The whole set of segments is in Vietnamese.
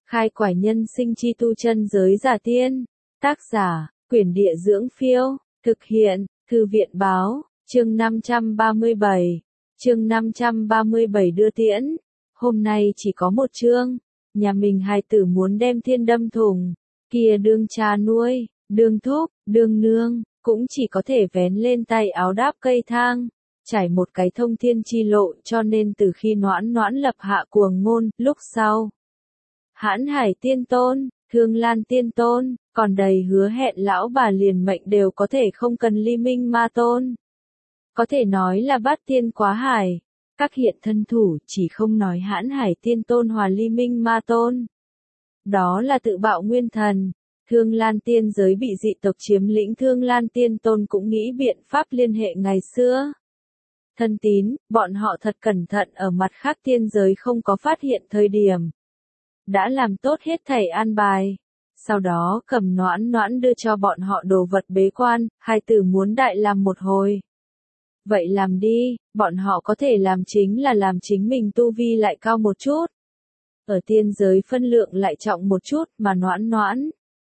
Khai quải nhân sinh chi tu chân giới giả tiên. Tác giả, Quyển Địa Dưỡng Phiêu. Thực hiện, Thư viện Báo. Chương 537. Chương 537 đưa tiễn. Hôm nay chỉ có một chương. Nhà mình hài tử muốn đem thiên đâm thùng. Kia đương cha nuôi, đương thúc, đương nương, cũng chỉ có thể vén lên tay áo đáp cây thang. Trải một cái thông thiên chi lộ, cho nên từ khi Noãn Noãn lập hạ cuồng ngôn, lúc sau Hãn Hải Tiên Tôn, Thương Lan Tiên Tôn, còn đầy hứa hẹn lão bà liền mệnh đều có thể không cần Ly Minh Ma Tôn. Có thể nói là bát tiên quá hải. Các hiện thân thủ chỉ không nói Hãn Hải Tiên Tôn hòa Ly Minh Ma Tôn. Đó là tự bạo nguyên thần. Thương Lan Tiên giới bị dị tộc chiếm lĩnh, Thương Lan Tiên Tôn cũng nghĩ biện pháp liên hệ ngày xưa. Thân tín, bọn họ thật cẩn thận ở mặt khác tiên giới không có phát hiện thời điểm. Đã làm tốt hết thảy an bài. Sau đó cầm Noãn Noãn đưa cho bọn họ đồ vật bế quan, hai tử muốn đại làm một hồi. Vậy làm đi, bọn họ có thể làm chính là làm chính mình tu vi lại cao một chút. Ở tiên giới phân lượng lại trọng một chút, mà Noãn Noãn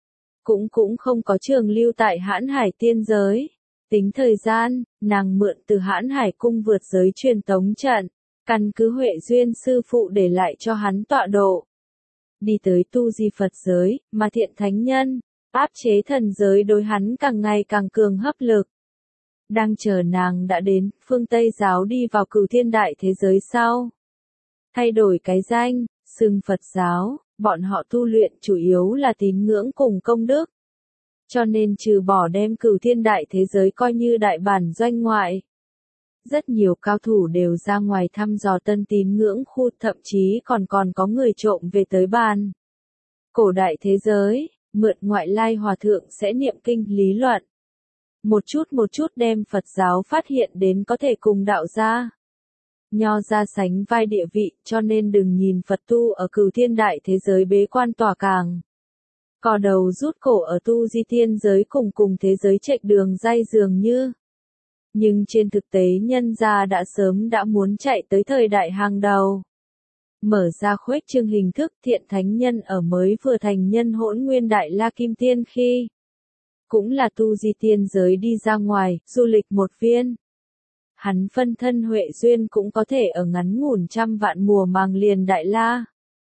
cũng không có trường lưu tại Hãn Hải tiên giới. Tính thời gian, nàng mượn từ Hãn Hải cung vượt giới truyền tống trận, căn cứ Huệ Duyên sư phụ để lại cho hắn tọa độ. Đi tới tu di Phật giới, mà Thiện Thánh Nhân, áp chế thần giới đối hắn càng ngày càng cường hấp lực. Đang chờ nàng đã đến, phương Tây giáo đi vào Cửu Thiên Đại thế giới sau. Thay đổi cái danh, xưng Phật giáo, bọn họ tu luyện chủ yếu là tín ngưỡng cùng công đức. Cho nên trừ bỏ đem Cửu Thiên Đại thế giới coi như đại bản doanh ngoại. Rất nhiều cao thủ đều ra ngoài thăm dò tân tín ngưỡng khu, thậm chí còn có người trộm về tới bàn. Cổ đại thế giới, mượn ngoại lai hòa thượng sẽ niệm kinh lý luận. Một chút đem Phật giáo phát hiện đến có thể cùng đạo gia Nho ra sánh vai địa vị, cho nên đừng nhìn Phật tu ở Cửu Thiên Đại thế giới bế quan tỏa càng. Cò đầu rút cổ ở tu di tiên giới cùng thế giới chạy đường dây dường như. Nhưng trên thực tế nhân gia đã sớm đã muốn chạy tới thời đại hàng đầu. Mở ra khuếch trương hình thức, Thiện Thánh Nhân ở mới vừa thành nhân Hỗn Nguyên Đại La Kim Tiên khi. Cũng là tu di tiên giới đi ra ngoài, du lịch một viên. Hắn phân thân Huệ Duyên cũng có thể ở ngắn ngủn trăm vạn mùa màng liền Đại La.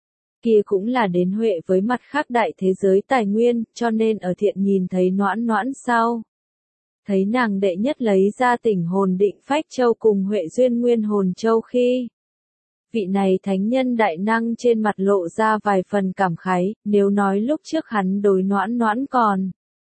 Kia cũng là đến Huệ với mặt khác đại thế giới tài nguyên, cho nên ở Thiện nhìn thấy Noãn Noãn sau. Thấy nàng đệ nhất lấy ra Tỉnh Hồn Định Phách Châu cùng Huệ Duyên Nguyên Hồn Châu khi. Vị này thánh nhân đại năng trên mặt lộ ra vài phần cảm khái, nếu nói lúc trước hắn đối Noãn Noãn còn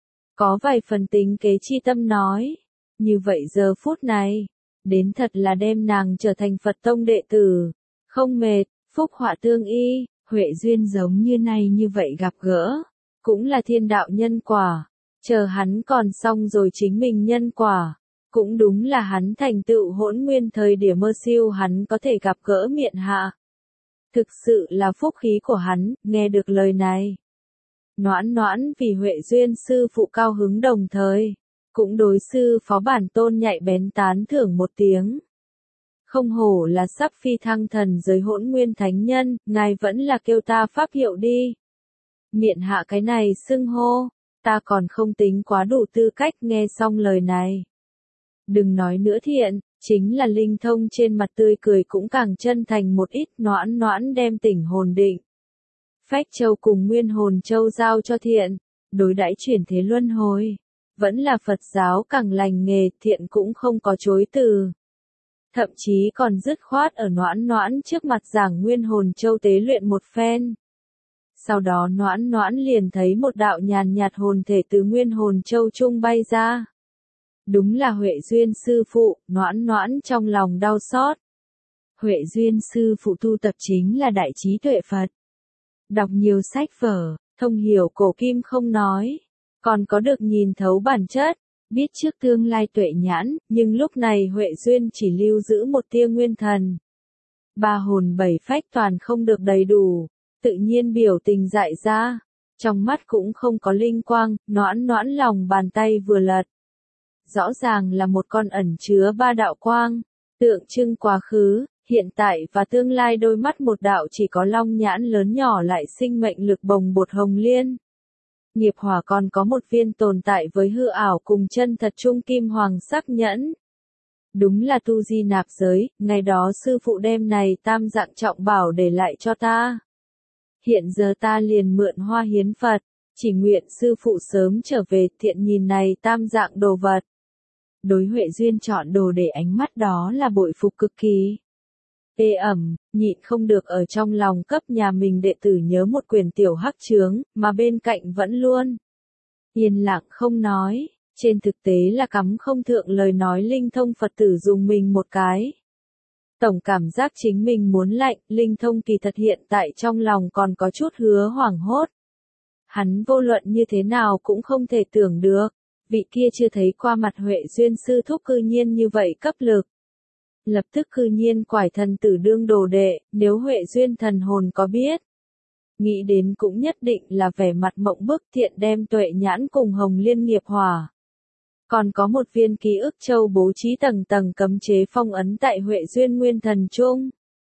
có vài phần tính kế chi tâm nói. Như vậy giờ phút này, đến thật là đem nàng trở thành Phật tông đệ tử. Không mệt, phúc họa tương y, Huệ Duyên giống như này như vậy gặp gỡ. Cũng là thiên đạo nhân quả. Chờ hắn còn xong rồi chính mình nhân quả. Cũng đúng là hắn thành tựu Hỗn Nguyên thời điểm mơ siêu hắn có thể gặp gỡ miện hạ. Thực sự là phúc khí của hắn, nghe được lời này. Noãn Noãn vì Huệ Duyên sư phụ cao hứng đồng thời. Cũng đối sư phó bản tôn nhạy bén tán thưởng một tiếng. Không hổ là sắp phi thăng thần giới Hỗn Nguyên Thánh Nhân, ngài vẫn là kêu ta pháp hiệu đi. Miện hạ cái này xưng hô, ta còn không tính quá đủ tư cách nghe xong lời này. Đừng nói nữa Thiện, chính là linh thông trên mặt tươi cười cũng càng chân thành một ít. Noãn Noãn đem Tỉnh Hồn Định Phách Châu cùng Nguyên Hồn Châu giao cho Thiện, đối đãi chuyển thế luân hồi. Vẫn là Phật giáo càng lành nghề, Thiện cũng không có chối từ. Thậm chí còn dứt khoát ở Noãn Noãn trước mặt giảng Nguyên Hồn Châu tế luyện một phen. Sau đó Noãn Noãn liền thấy một đạo nhàn nhạt hồn thể từ Nguyên Hồn Châu trung bay ra. Đúng là Huệ Duyên sư phụ, Noãn Noãn trong lòng đau xót. Huệ Duyên sư phụ tu tập chính là đại trí tuệ Phật. Đọc nhiều sách vở, thông hiểu cổ kim không nói. Còn có được nhìn thấu bản chất, biết trước tương lai tuệ nhãn, nhưng lúc này Huệ Duyên chỉ lưu giữ một tia nguyên thần. Ba hồn bảy phách toàn không được đầy đủ, tự nhiên biểu tình dại ra. Trong mắt cũng không có linh quang, Noãn Noãn lòng bàn tay vừa lật. Rõ ràng là một con ẩn chứa ba đạo quang, tượng trưng quá khứ, hiện tại và tương lai đôi mắt một đạo chỉ có long nhãn lớn nhỏ lại sinh mệnh lực bồng bột hồng liên. Nghiệp hỏa còn có một viên tồn tại với hư ảo cùng chân thật trung kim hoàng sắc nhẫn. Đúng là tu di nạp giới, ngày đó sư phụ đem này tam dạng trọng bảo để lại cho ta. Hiện giờ ta liền mượn hoa hiến Phật, chỉ nguyện sư phụ sớm trở về thiện nhìn này tam dạng đồ vật. Đối Huệ Duyên chọn đồ để ánh mắt đó là bội phục cực kỳ. Ê ẩm, nhịn không được ở trong lòng cấp nhà mình đệ tử nhớ một quyển tiểu hắc chướng, mà bên cạnh vẫn luôn yên lặng không nói, trên thực tế là cắm không thượng lời nói linh thông Phật tử dùng mình một cái. Tổng cảm giác chính mình muốn lạnh, linh thông kỳ thật hiện tại trong lòng còn có chút hứa hoảng hốt. Hắn vô luận như thế nào cũng không thể tưởng được, vị kia chưa thấy qua mặt Huệ Duyên sư thúc cư nhiên như vậy cấp lực. Lập tức cư nhiên quải thần tử đương đồ đệ, nếu Huệ Duyên thần hồn có biết. Nghĩ đến cũng nhất định là vẻ mặt mộng bức thiện đem tuệ nhãn cùng hồng liên nghiệp hỏa. Còn có một viên ký ức châu bố trí tầng tầng cấm chế phong ấn tại Huệ Duyên nguyên thần trung.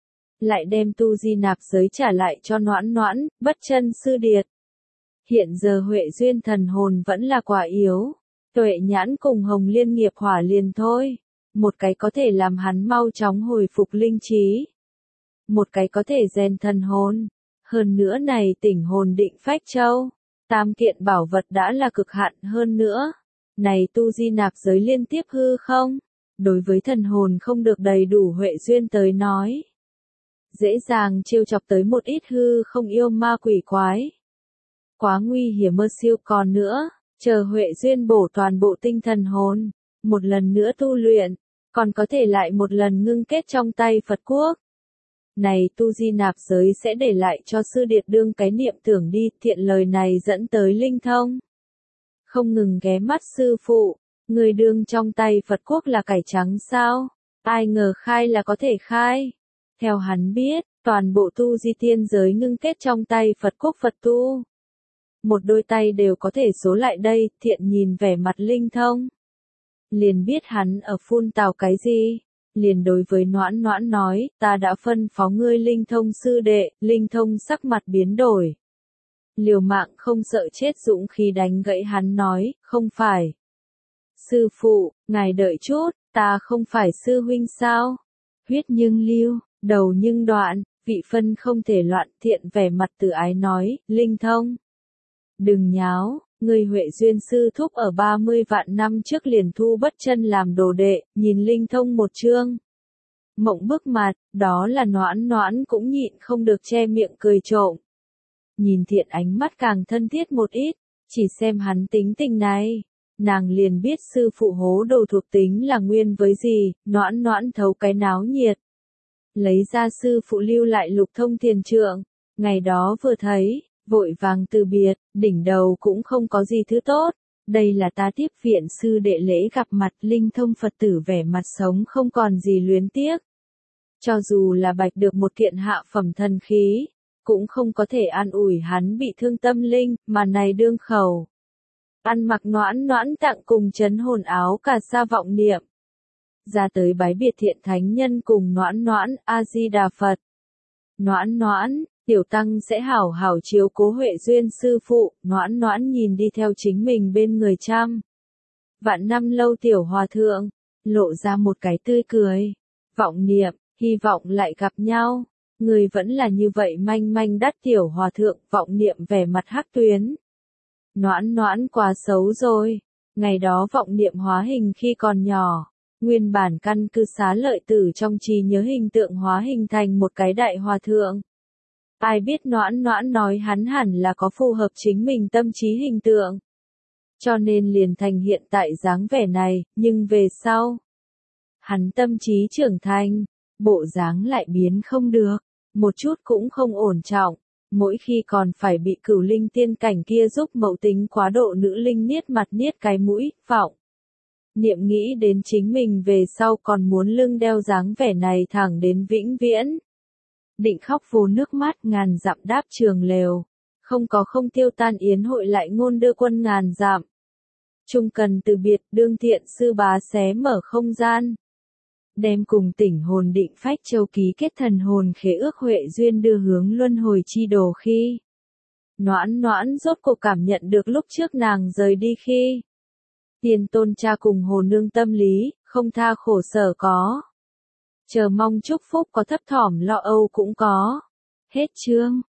Lại đem tu di nạp giới trả lại cho Noãn Noãn, bất chân sư điệt. Hiện giờ Huệ Duyên thần hồn vẫn là quả yếu. Tuệ nhãn cùng hồng liên nghiệp hỏa liền thôi. Một cái có thể làm hắn mau chóng hồi phục linh trí. Một cái có thể rèn thần hồn. Hơn nữa này tỉnh hồn định phách châu. Tam kiện bảo vật đã là cực hạn hơn nữa. Này tu di nạp giới liên tiếp hư không? Đối với thần hồn không được đầy đủ Huệ Duyên tới nói. Dễ dàng trêu chọc tới một ít hư không yêu ma quỷ quái. Quá nguy hiểm mơ siêu còn nữa, chờ Huệ Duyên bổ toàn bộ tinh thần hồn. Một lần nữa tu luyện, còn có thể lại một lần ngưng kết trong tay Phật Quốc. Này tu di nạp giới sẽ để lại cho sư điệt đương cái niệm tưởng đi, thiện lời này dẫn tới linh thông. Không ngừng ghé mắt sư phụ, người đương trong tay Phật Quốc là cải trắng sao? Ai ngờ khai là có thể khai. Theo hắn biết, toàn bộ tu di tiên giới ngưng kết trong tay Phật Quốc Phật tu. Một đôi tay đều có thể số lại đây, thiện nhìn vẻ mặt linh thông. Liền biết hắn ở phun tào cái gì. Liền đối với Noãn Noãn nói, ta đã phân phó ngươi linh thông sư đệ, linh thông sắc mặt biến đổi. Liều mạng không sợ chết dũng khí đánh gãy hắn nói, không phải. Sư phụ, ngài đợi chút, ta không phải sư huynh sao? Huyết nhưng lưu, đầu nhưng đoạn, vị phân không thể loạn thiện vẻ mặt từ ái nói, linh thông. Đừng nháo, người Huệ Duyên sư thúc ở 30 vạn năm trước liền thu bất chân làm đồ đệ, nhìn linh thông một chương. Mộng bức mặt, đó là Noãn Noãn cũng nhịn không được che miệng cười trộm. Nhìn thiện ánh mắt càng thân thiết một ít, chỉ xem hắn tính tình này. Nàng liền biết sư phụ hố đồ thuộc tính là nguyên với gì, Noãn Noãn thấu cái náo nhiệt. Lấy ra sư phụ lưu lại lục thông thiền trượng, ngày đó vừa thấy, vội vàng từ biệt, đỉnh đầu cũng không có gì thứ tốt. Đây là ta tiếp viện sư đệ lễ gặp mặt linh thông Phật tử vẻ mặt sống không còn gì luyến tiếc. Cho dù là bạch được một kiện hạ phẩm thần khí, cũng không có thể an ủi hắn bị thương tâm linh, mà này đương khẩu. Ăn mặc Noãn Noãn tặng cùng chấn hồn áo cà sa vọng niệm. Ra tới bái biệt thiện thánh nhân cùng Noãn Noãn, A-di-đà Phật. Noãn Noãn, tiểu tăng sẽ hảo hảo chiếu cố Huệ Duyên sư phụ, Noãn Noãn nhìn đi theo chính mình bên người trăm. Vạn năm lâu tiểu hòa thượng, lộ ra một cái tươi cười. Vọng niệm, hy vọng lại gặp nhau. Người vẫn là như vậy manh manh đắt tiểu hòa thượng, vọng niệm vẻ mặt hắc tuyến. Noãn Noãn quá xấu rồi. Ngày đó vọng niệm hóa hình khi còn nhỏ. Nguyên bản căn cứ Xá Lợi Tử trong trí nhớ hình tượng hóa hình thành một cái đại hòa thượng. Ai biết Noãn Noãn nói hắn hẳn là có phù hợp chính mình tâm trí hình tượng. Cho nên liền thành hiện tại dáng vẻ này, nhưng về sau. Hắn tâm trí trưởng thành, bộ dáng lại biến không được, một chút cũng không ổn trọng. Mỗi khi còn phải bị cửu linh tiên cảnh kia giúp mậu tính quá độ nữ linh niết mặt niết cái mũi, vọng. Niệm nghĩ đến chính mình về sau còn muốn lưng đeo dáng vẻ này thẳng đến vĩnh viễn. Định khóc vô nước mắt ngàn dặm đáp trường lều. Không có không tiêu tan yến hội lại ngôn đưa quân ngàn dặm. Trung cần từ biệt đương thiện sư bá xé mở không gian. đem cùng tỉnh hồn định phách châu ký kết thần hồn khế ước huệ duyên đưa hướng luân hồi chi đồ khi. Noãn noãn rốt cuộc cảm nhận được lúc trước nàng rời đi khi. Tiên tôn cha cùng hồ nương tâm lý, không tha khổ sở có. Chờ mong chúc phúc có thấp thỏm lo âu cũng có. Hết chương.